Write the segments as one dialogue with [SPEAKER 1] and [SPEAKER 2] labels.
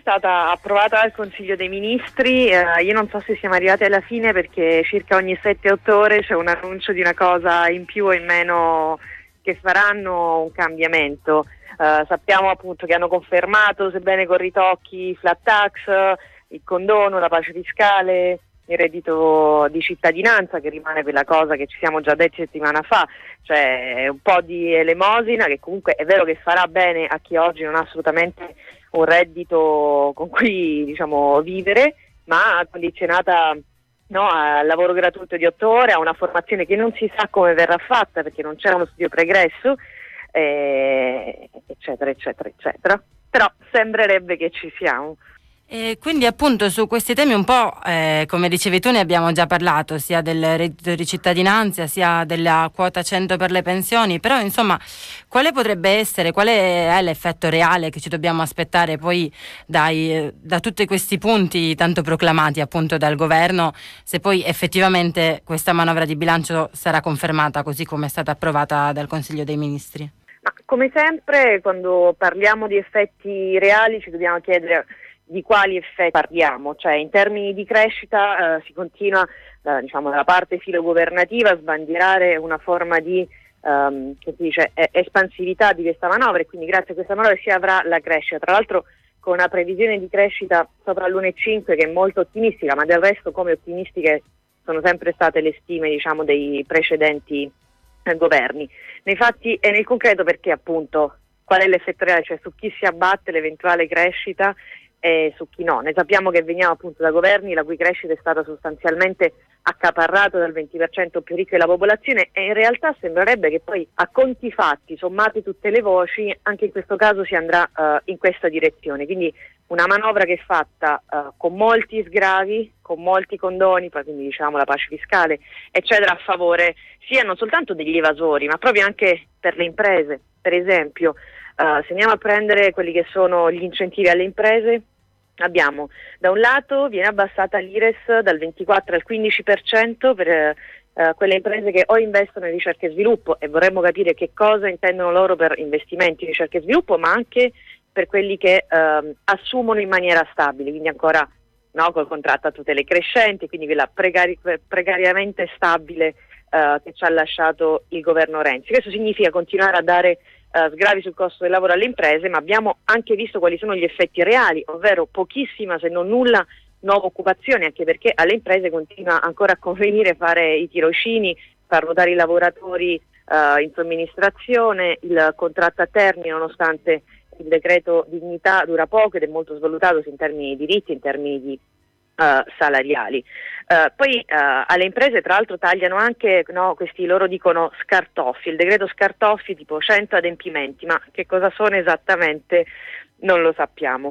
[SPEAKER 1] stata approvata dal Consiglio dei Ministri, io non so se siamo arrivati alla fine perché circa ogni 7-8 ore c'è un annuncio di una cosa in più o in meno che faranno un cambiamento. Sappiamo appunto che hanno confermato, sebbene con ritocchi, flat tax, il condono, la pace fiscale, il reddito di cittadinanza, che rimane quella cosa che ci siamo già detti settimana fa, cioè un po' di elemosina che comunque è vero che farà bene a chi oggi non ha assolutamente un reddito con cui vivere, ma condizionata al lavoro gratuito di 8 ore, a una formazione che non si sa come verrà fatta perché non c'è uno studio pregresso, eccetera eccetera eccetera, però sembrerebbe che ci siamo.
[SPEAKER 2] E quindi appunto su questi temi un po', come dicevi tu, ne abbiamo già parlato, sia del reddito di cittadinanza sia della quota 100 per le pensioni, però insomma quale è l'effetto reale che ci dobbiamo aspettare poi da tutti questi punti tanto proclamati appunto dal governo, se poi effettivamente questa manovra di bilancio sarà confermata così come è stata approvata dal Consiglio dei Ministri?
[SPEAKER 1] Ma come sempre quando parliamo di effetti reali ci dobbiamo chiedere di quali effetti parliamo, cioè in termini di crescita si continua dalla parte filogovernativa a sbandierare una forma di espansività di questa manovra, e quindi grazie a questa manovra si avrà la crescita, tra l'altro con una previsione di crescita sopra l'1,5 che è molto ottimistica, ma del resto come ottimistiche sono sempre state le stime dei precedenti governi. Nei fatti e nel concreto, perché appunto qual è l'effetto reale, cioè su chi si abbatte l'eventuale crescita e su chi no. Ne sappiamo che veniamo appunto da governi la cui crescita è stata sostanzialmente accaparrata dal 20% più ricco della popolazione, e in realtà sembrerebbe che poi a conti fatti, sommate tutte le voci, anche in questo caso si andrà in questa direzione. Quindi una manovra che è fatta con molti sgravi, con molti condoni, poi quindi la pace fiscale eccetera, a favore sia non soltanto degli evasori ma proprio anche per le imprese. Per esempio se andiamo a prendere quelli che sono gli incentivi alle imprese, abbiamo da un lato viene abbassata l'IRES dal 24 al 15% per quelle imprese che o investono in ricerca e sviluppo, e vorremmo capire che cosa intendono loro per investimenti in ricerca e sviluppo, ma anche per quelli che assumono in maniera stabile, quindi ancora col contratto a tutele crescenti, quindi quella precariamente stabile che ci ha lasciato il governo Renzi. Questo significa continuare a dare sgravi sul costo del lavoro alle imprese, ma abbiamo anche visto quali sono gli effetti reali, ovvero pochissima se non nulla nuova occupazione, anche perché alle imprese continua ancora a convenire fare i tirocini, far ruotare i lavoratori in somministrazione, il contratto a termine, nonostante il decreto dignità dura poco ed è molto svalutato in termini di diritti, in termini di salariali. Poi alle imprese tra l'altro tagliano anche questi, loro dicono scartoffi, il decreto scartoffi, tipo 100 adempimenti, ma che cosa sono esattamente non lo sappiamo.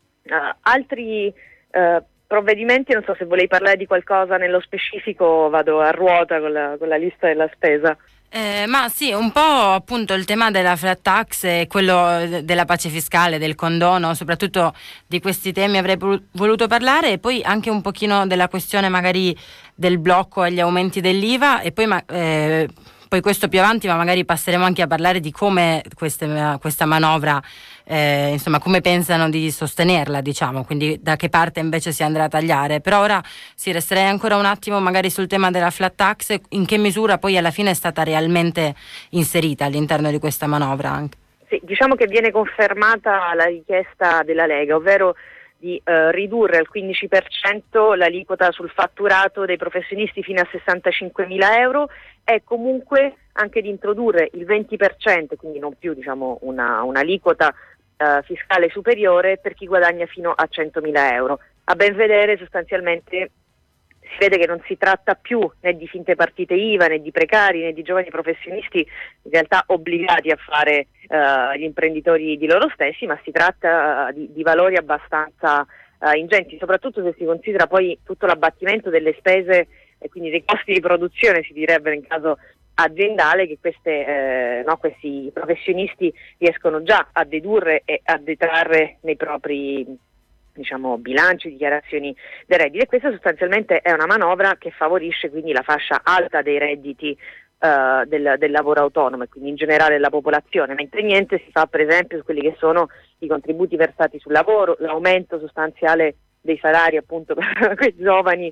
[SPEAKER 1] Altri provvedimenti, non so se volevi parlare di qualcosa nello specifico, vado a ruota con la lista della spesa.
[SPEAKER 2] Ma sì, un po' appunto il tema della flat tax e quello della pace fiscale, del condono, soprattutto di questi temi avrei voluto parlare, e poi anche un pochino della questione magari del blocco agli aumenti dell'IVA, e poi questo più avanti, ma magari passeremo anche a parlare di come questa manovra, come pensano di sostenerla, quindi da che parte invece si andrà a tagliare. Però ora resterei ancora un attimo magari sul tema della flat tax, in che misura poi alla fine è stata realmente inserita all'interno di questa manovra anche.
[SPEAKER 1] Sì, che viene confermata la richiesta della Lega, ovvero di ridurre al 15% l'aliquota sul fatturato dei professionisti fino a 65.000 euro, e comunque anche di introdurre il 20%, quindi non più un'aliquota fiscale superiore per chi guadagna fino a 100.000 euro. A ben vedere sostanzialmente si vede che non si tratta più né di finte partite IVA, né di precari, né di giovani professionisti in realtà obbligati a fare gli imprenditori di loro stessi, ma si tratta di valori abbastanza ingenti, soprattutto se si considera poi tutto l'abbattimento delle spese e quindi dei costi di produzione, si direbbe in caso aziendale, che questi professionisti riescono già a dedurre e a detrarre nei propri bilanci, dichiarazioni dei redditi, e questa sostanzialmente è una manovra che favorisce quindi la fascia alta dei redditi del lavoro autonomo e quindi in generale della popolazione, mentre niente si fa per esempio su quelli che sono i contributi versati sul lavoro, l'aumento sostanziale dei salari appunto per quei giovani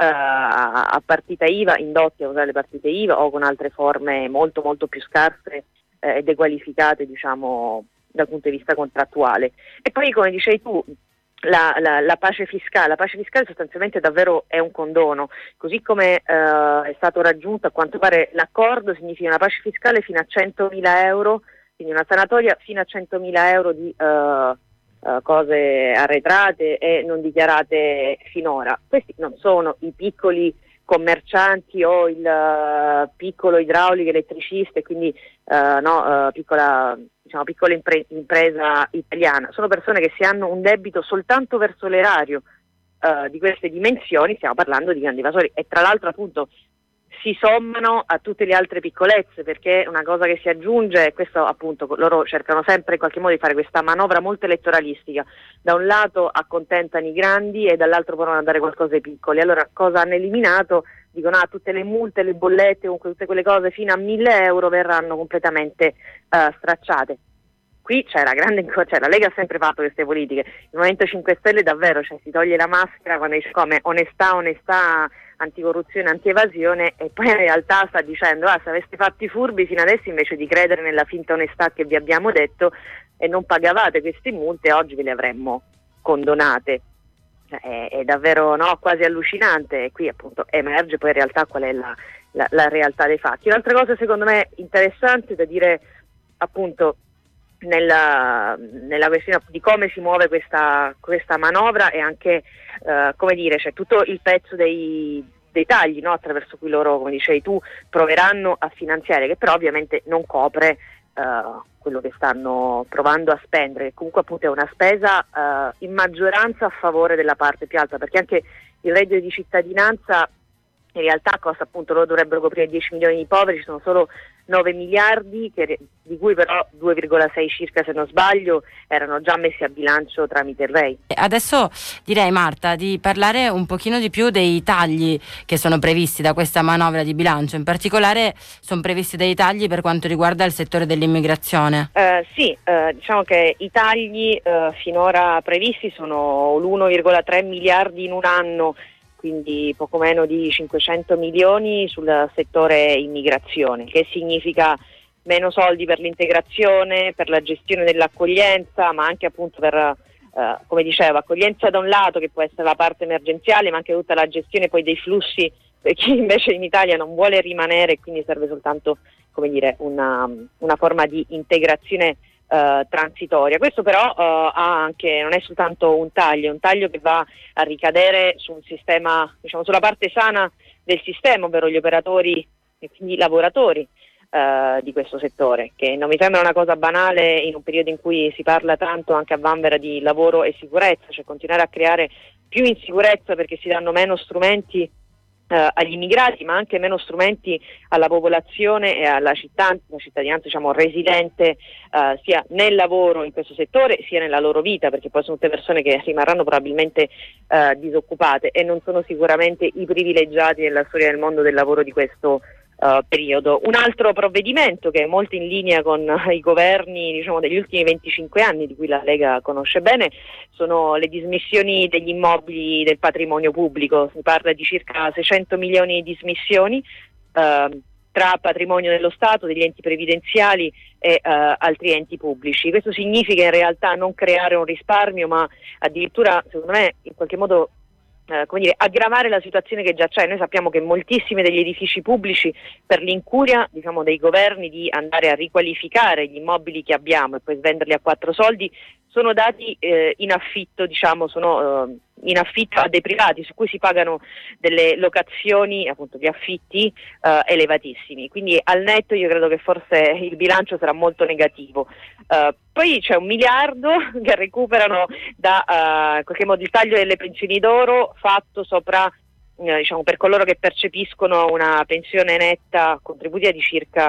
[SPEAKER 1] a partita IVA, indotti a usare le partite IVA o con altre forme molto molto più scarse e dequalificate diciamo dal punto di vista contrattuale. E poi come dicevi tu la pace fiscale sostanzialmente davvero è un condono, così come è stato raggiunto a quanto pare l'accordo, significa una pace fiscale fino a 100.000 euro, quindi una sanatoria fino a 100.000 euro di cose arretrate e non dichiarate finora. Questi non sono i piccoli commercianti o il piccolo idraulico elettricista, quindi piccola impresa italiana. Sono persone che si hanno un debito soltanto verso l'erario di queste dimensioni, stiamo parlando di grandi evasori, e tra l'altro appunto si sommano a tutte le altre piccolezze, perché una cosa che si aggiunge, e questo appunto loro cercano sempre in qualche modo di fare questa manovra molto elettoralistica, da un lato accontentano i grandi e dall'altro provano a dare qualcosa ai piccoli. Allora cosa hanno eliminato? Dicono tutte le multe, le bollette, comunque tutte quelle cose fino a 1.000 euro verranno completamente stracciate. Qui c'è la Lega ha sempre fatto queste politiche, il Movimento 5 Stelle davvero si toglie la maschera quando dice come onestà, anticorruzione, antievasione, e poi in realtà sta dicendo se aveste fatto i furbi fino adesso invece di credere nella finta onestà che vi abbiamo detto e non pagavate queste multe, oggi ve le avremmo condonate. È davvero quasi allucinante, e qui appunto emerge poi in realtà qual è la realtà dei fatti. Un'altra cosa secondo me interessante da dire appunto nella questione di come si muove questa manovra è anche c'è tutto il pezzo dei tagli attraverso cui loro, come dicevi tu, proveranno a finanziare, che però ovviamente non copre quello che stanno provando a spendere, che comunque appunto è una spesa in maggioranza a favore della parte più alta, perché anche il reddito di cittadinanza in realtà costa appunto, loro dovrebbero coprire 10 milioni di poveri, ci sono solo 9 miliardi, di cui però 2,6 circa, se non sbaglio, erano già messi a bilancio tramite il REI.
[SPEAKER 2] Adesso direi, Marta, di parlare un pochino di più dei tagli che sono previsti da questa manovra di bilancio. In particolare sono previsti dei tagli per quanto riguarda il settore dell'immigrazione.
[SPEAKER 1] Diciamo che i tagli finora previsti sono l'1,3 miliardi in un anno, quindi poco meno di 500 milioni sul settore immigrazione, che significa meno soldi per l'integrazione, per la gestione dell'accoglienza, ma anche appunto per, come dicevo, accoglienza da un lato, che può essere la parte emergenziale, ma anche tutta la gestione poi dei flussi per chi invece in Italia non vuole rimanere e quindi serve soltanto, una forma di integrazione transitoria. Questo però non è soltanto un taglio che va a ricadere su un sistema, sulla parte sana del sistema, ovvero gli operatori e quindi i lavoratori di questo settore, che non mi sembra una cosa banale in un periodo in cui si parla tanto anche a vanvera di lavoro e sicurezza, cioè continuare a creare più insicurezza perché si danno meno strumenti agli immigrati, ma anche meno strumenti alla popolazione e alla cittadinanza residente, sia nel lavoro in questo settore sia nella loro vita, perché poi sono tutte persone che rimarranno probabilmente disoccupate e non sono sicuramente i privilegiati nella storia del mondo del lavoro di questo periodo. Un altro provvedimento che è molto in linea con i governi degli ultimi 25 anni, di cui la Lega conosce bene, sono le dismissioni degli immobili del patrimonio pubblico. Si parla di circa 600 milioni di dismissioni tra patrimonio dello Stato, degli enti previdenziali e altri enti pubblici. Questo significa in realtà non creare un risparmio, ma addirittura, secondo me, in qualche modo aggravare la situazione che già c'è. Noi sappiamo che moltissimi degli edifici pubblici, per l'incuria dei governi di andare a riqualificare gli immobili che abbiamo e poi venderli a quattro soldi, sono dati in affitto, sono in affitto a dei privati su cui si pagano delle locazioni, appunto di affitti elevatissimi. Quindi al netto io credo che forse il bilancio sarà molto negativo. Poi c'è 1 miliardo che recuperano da in qualche modo il taglio delle pensioni d'oro fatto sopra per coloro che percepiscono una pensione netta contributiva di circa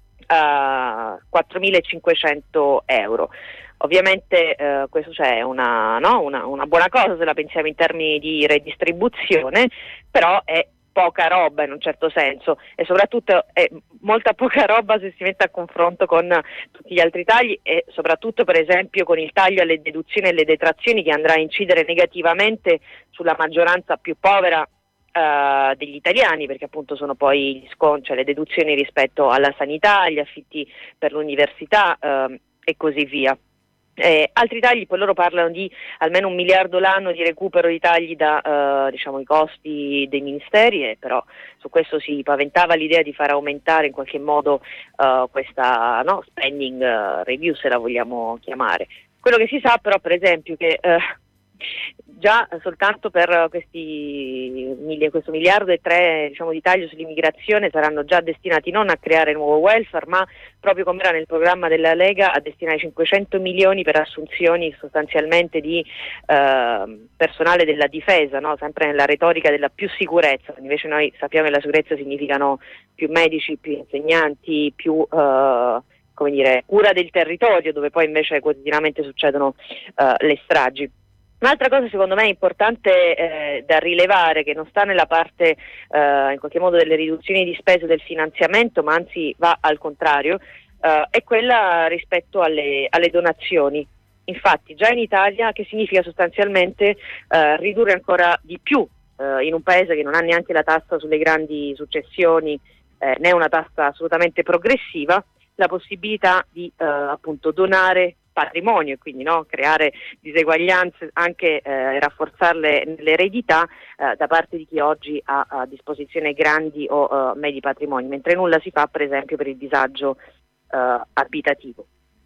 [SPEAKER 1] 4.500 euro. Ovviamente questo è una buona cosa se la pensiamo in termini di redistribuzione, però è poca roba in un certo senso, e soprattutto è molta poca roba se si mette a confronto con tutti gli altri tagli, e soprattutto per esempio con il taglio alle deduzioni e alle detrazioni, che andrà a incidere negativamente sulla maggioranza più povera degli italiani, perché appunto sono poi gli sconti, cioè le deduzioni rispetto alla sanità, agli affitti per l'università e così via. Altri tagli, poi loro parlano di almeno 1 miliardo l'anno di recupero di tagli da diciamo i costi dei ministeri, e però su questo si paventava l'idea di far aumentare in qualche modo questa spending review, se la vogliamo chiamare. Quello che si sa però, per esempio, che già soltanto per questo 1,3 miliardi diciamo, di taglio sull'immigrazione saranno già destinati non a creare nuovo welfare, ma proprio come era nel programma della Lega, a destinare 500 milioni per assunzioni sostanzialmente di personale della difesa, no? Sempre nella retorica della più sicurezza. Invece noi sappiamo che la sicurezza significano più medici, più insegnanti, più cura del territorio, dove poi invece quotidianamente succedono le stragi. Un'altra cosa secondo me importante da rilevare, che non sta nella parte in qualche modo delle riduzioni di spese del finanziamento, ma anzi va al contrario, è quella rispetto alle donazioni. Infatti già in Italia, che significa sostanzialmente ridurre ancora di più in un paese che non ha neanche la tassa sulle grandi successioni, né una tassa assolutamente progressiva, la possibilità di appunto donare patrimonio, e quindi creare diseguaglianze, anche rafforzarle nell'eredità da parte di chi oggi ha a disposizione grandi o medi patrimoni, mentre nulla si fa per esempio per il disagio abitativo.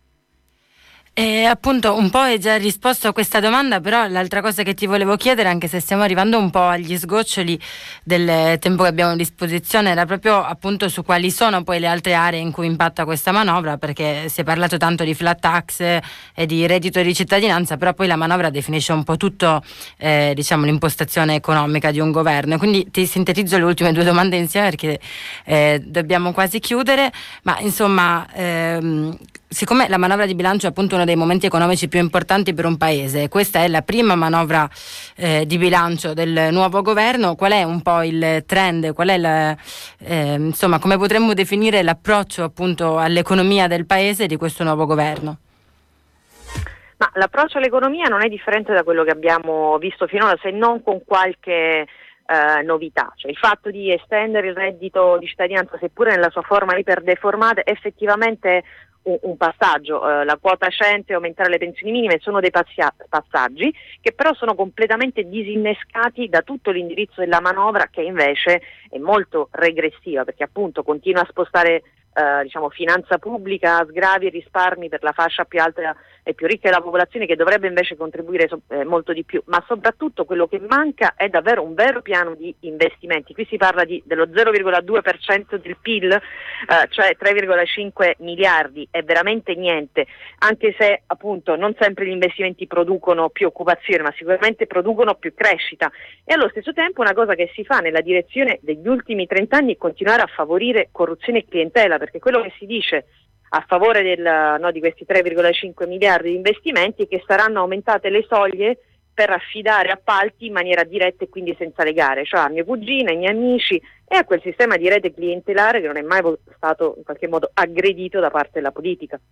[SPEAKER 2] Appunto un po' hai già risposto a questa domanda, però l'altra cosa che ti volevo chiedere, anche se stiamo arrivando un po' agli sgoccioli del tempo che abbiamo a disposizione, era proprio appunto su quali sono poi le altre aree in cui impatta questa manovra, perché si è parlato tanto di flat tax e di reddito di cittadinanza, però poi la manovra definisce un po' tutto diciamo l'impostazione economica di un governo, quindi ti sintetizzo le ultime 2 domande insieme perché dobbiamo quasi chiudere, ma insomma siccome la manovra di bilancio è appunto uno dei momenti economici più importanti per un paese, questa è la prima manovra di bilancio del nuovo governo, qual è un po' il trend, qual è insomma come potremmo definire l'approccio appunto all'economia del paese di questo nuovo governo?
[SPEAKER 1] Ma l'approccio all'economia non è differente da quello che abbiamo visto finora, se non con qualche novità, cioè il fatto di estendere il reddito di cittadinanza, seppure nella sua forma iperdeformata, effettivamente un passaggio, la quota 100 e aumentare le pensioni minime sono dei passaggi che però sono completamente disinnescati da tutto l'indirizzo della manovra, che invece è molto regressiva, perché appunto continua a spostare finanza pubblica, sgravi e risparmi per la fascia più alta e più ricca della popolazione, che dovrebbe invece contribuire molto di più, ma soprattutto quello che manca è davvero un vero piano di investimenti. Qui si parla dello 0,2% del PIL, cioè 3,5 miliardi, è veramente niente, anche se appunto non sempre gli investimenti producono più occupazione, ma sicuramente producono più crescita, e allo stesso tempo una cosa che si fa nella direzione degli ultimi 30 anni è continuare a favorire corruzione e clientela, perché quello che si dice a favore di questi 3,5 miliardi di investimenti è che saranno aumentate le soglie per affidare appalti in maniera diretta e quindi senza legare, cioè a mio cugino, ai miei amici, e a quel sistema di rete clientelare che non è mai stato in qualche modo aggredito da parte della politica.